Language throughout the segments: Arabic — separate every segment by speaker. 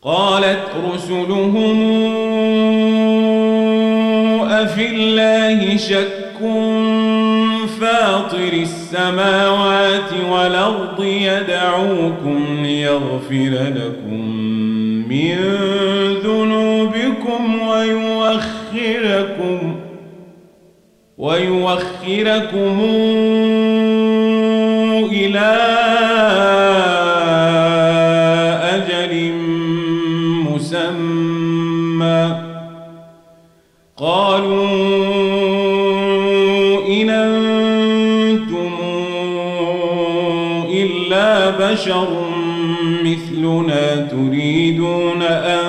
Speaker 1: قالت رسلهم أفي الله شك فاطر السماوات والأرض يدعوكم ليغفر لكم من ذنوبكم ويوخركم إلى أجل مسمى قالوا إن أنتم إلا بشر مثلنا تريدون أن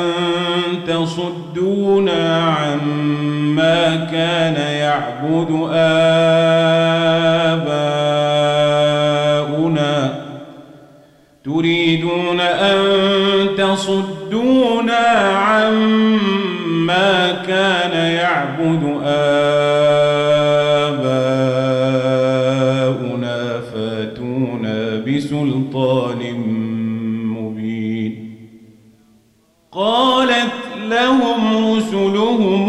Speaker 1: تصدونا عما كان يعبد آباؤنا فاتونا بسلطان مبين. قالت لهم رسلهم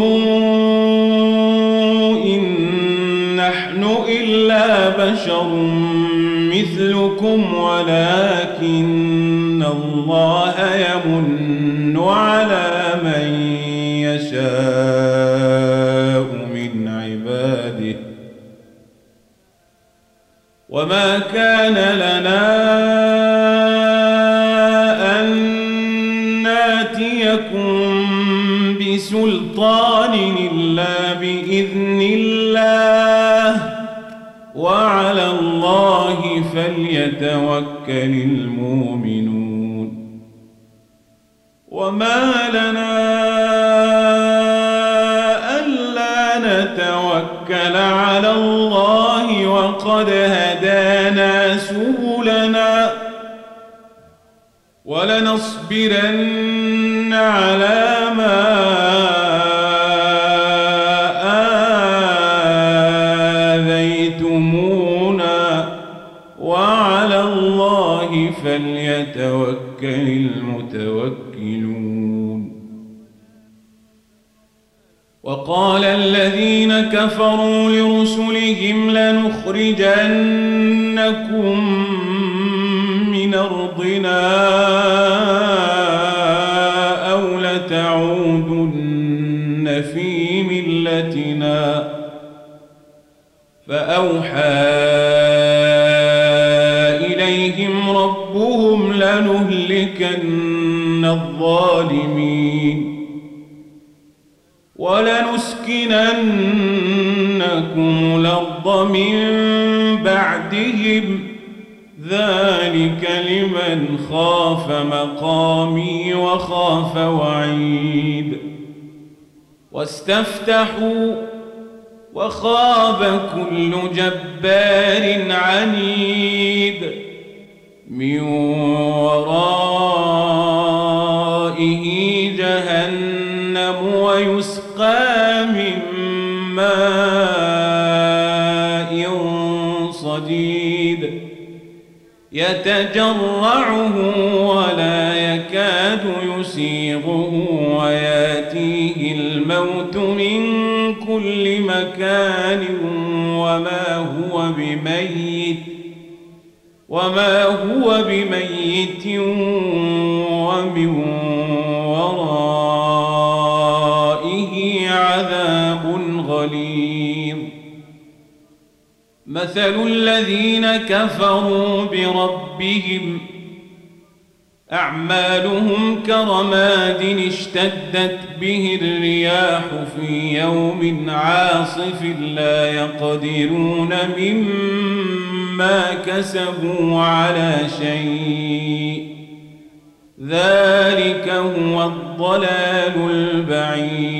Speaker 1: إن نحن إلا بشر مثلكم ولكن الله يمن على من يشاء من عباده وما كان لنا أن ناتيكم بسلطان إلا بإذن الله وعلى الله فليتوكل المؤمنون. وما لنا ألا نتوكل على الله وقد هدانا سبلنا ولنصبرن على ما آذيتمونا وعلى الله فليتوكل المتوكلون. وقال الذين كفروا لرسلهم لنخرجنكم من أرضنا أو لتعودن في ملتنا فأوحى إليهم ربهم لنهلكن الظالمين ولنسكننكم الأرض من بعدهم ذلك لمن خاف مقامي وخاف وعيد. واستفتحوا وخاب كل جبار عنيد من ورائه جهنم ويسقى من ماء صديد يتجرعه ولا يكاد يسيغه وياتيه الموت من كل مكان وما هو بميت ومن ورائه عذاب غليظ. مثل الذين كفروا بربهم أعمالهم كرماد اشتدت به الرياح في يوم عاصف لا يقدرون مما كسبوا على شيء ذلك هو الضلال البعيد.